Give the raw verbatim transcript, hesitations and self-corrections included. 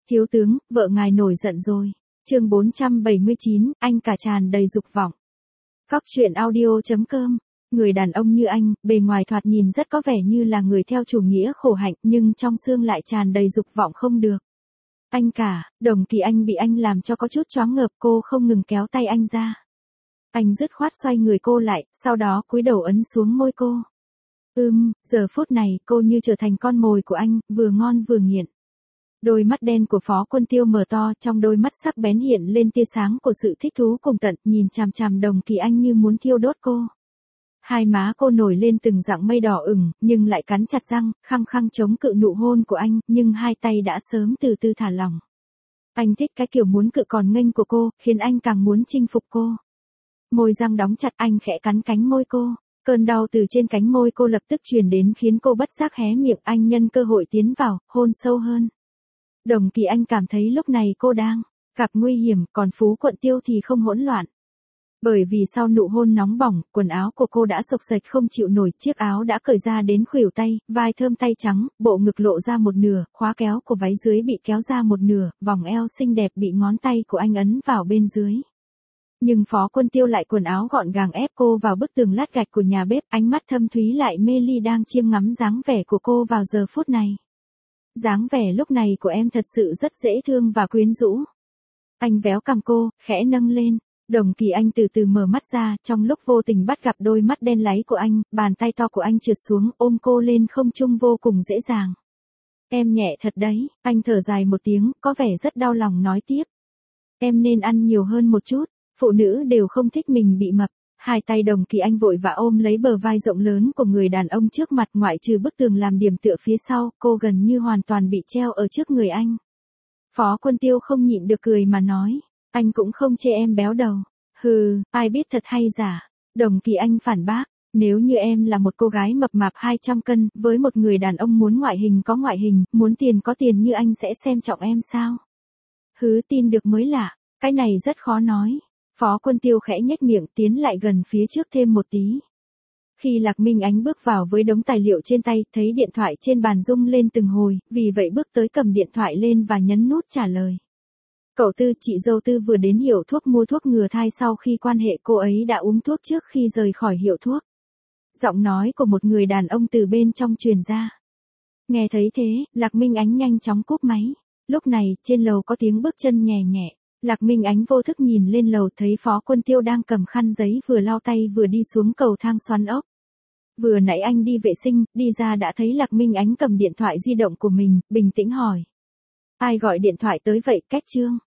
Thiếu tướng, vợ ngài nổi giận rồi. Chương bốn trăm bảy mươi chín, anh cả tràn đầy dục vọng. Cóc truyện audio chấm com. Người đàn ông như anh, bề ngoài thoạt nhìn rất có vẻ như là người theo chủ nghĩa khổ hạnh, nhưng trong xương lại tràn đầy dục vọng không được. Anh cả, Đồng Kỳ Anh bị anh làm cho có chút choáng ngợp, cô không ngừng kéo tay anh ra. Anh dứt khoát xoay người cô lại, sau đó cúi đầu ấn xuống môi cô. Ừm, giờ phút này cô như trở thành con mồi của anh, vừa ngon vừa nghiện. Đôi mắt đen của Phó Quân Tiêu mở to, trong đôi mắt sắc bén hiện lên tia sáng của sự thích thú cùng tận, nhìn chằm chằm Đồng Kỳ Anh như muốn thiêu đốt cô. Hai má cô nổi lên từng dạng mây đỏ ửng, nhưng lại cắn chặt răng, khăng khăng chống cự nụ hôn của anh, nhưng hai tay đã sớm từ từ thả lỏng. Anh thích cái kiểu muốn cự còn nghênh của cô, khiến anh càng muốn chinh phục cô. Môi răng đóng chặt, anh khẽ cắn cánh môi cô. Cơn đau từ trên cánh môi cô lập tức truyền đến khiến cô bất giác hé miệng, anh nhân cơ hội tiến vào, hôn sâu hơn. Đồng Kỳ Anh cảm thấy lúc này cô đang gặp nguy hiểm, còn Phú Quận Tiêu thì không hỗn loạn. Bởi vì sau nụ hôn nóng bỏng, quần áo của cô đã xộc xệch không chịu nổi, chiếc áo đã cởi ra đến khuỷu tay, vai thơm tay trắng, bộ ngực lộ ra một nửa, khóa kéo của váy dưới bị kéo ra một nửa, vòng eo xinh đẹp bị ngón tay của anh ấn vào bên dưới. Nhưng Phó Quân Tiêu lại quần áo gọn gàng ép cô vào bức tường lát gạch của nhà bếp, ánh mắt thâm thúy lại mê ly đang chiêm ngắm dáng vẻ của cô vào giờ phút này. Dáng vẻ lúc này của em thật sự rất dễ thương và quyến rũ. Anh véo cằm cô, khẽ nâng lên. Đồng Kỳ Anh từ từ mở mắt ra, trong lúc vô tình bắt gặp đôi mắt đen láy của anh, bàn tay to của anh trượt xuống, ôm cô lên không trung vô cùng dễ dàng. Em nhẹ thật đấy, anh thở dài một tiếng, có vẻ rất đau lòng nói tiếp. Em nên ăn nhiều hơn một chút, phụ nữ đều không thích mình bị mập. Hai tay Đồng Kỳ Anh vội vã ôm lấy bờ vai rộng lớn của người đàn ông trước mặt, ngoại trừ bức tường làm điểm tựa phía sau, cô gần như hoàn toàn bị treo ở trước người anh. Phó Quân Tiêu không nhịn được cười mà nói, anh cũng không chê em béo đầu. Hừ, ai biết thật hay giả. Đồng Kỳ Anh phản bác, nếu như em là một cô gái mập mạp hai trăm cân, với một người đàn ông muốn ngoại hình có ngoại hình, muốn tiền có tiền như anh sẽ xem trọng em sao? Hứ, tin được mới lạ, cái này rất khó nói. Phó Quân Tiêu khẽ nhếch miệng, tiến lại gần phía trước thêm một tí. Khi Lạc Minh Ánh bước vào với đống tài liệu trên tay, thấy điện thoại trên bàn rung lên từng hồi, vì vậy bước tới cầm điện thoại lên và nhấn nút trả lời. Cậu Tư, chị dâu Tư vừa đến hiệu thuốc mua thuốc ngừa thai, sau khi quan hệ cô ấy đã uống thuốc trước khi rời khỏi hiệu thuốc. Giọng nói của một người đàn ông từ bên trong truyền ra. Nghe thấy thế, Lạc Minh Ánh nhanh chóng cúp máy. Lúc này, trên lầu có tiếng bước chân nhẹ nhẹ. Lạc Minh Ánh vô thức nhìn lên lầu, thấy Phó Quân Tiêu đang cầm khăn giấy vừa lau tay vừa đi xuống cầu thang xoắn ốc. Vừa nãy anh đi vệ sinh, đi ra đã thấy Lạc Minh Ánh cầm điện thoại di động của mình, bình tĩnh hỏi. Ai gọi điện thoại tới vậy, Cách Trương?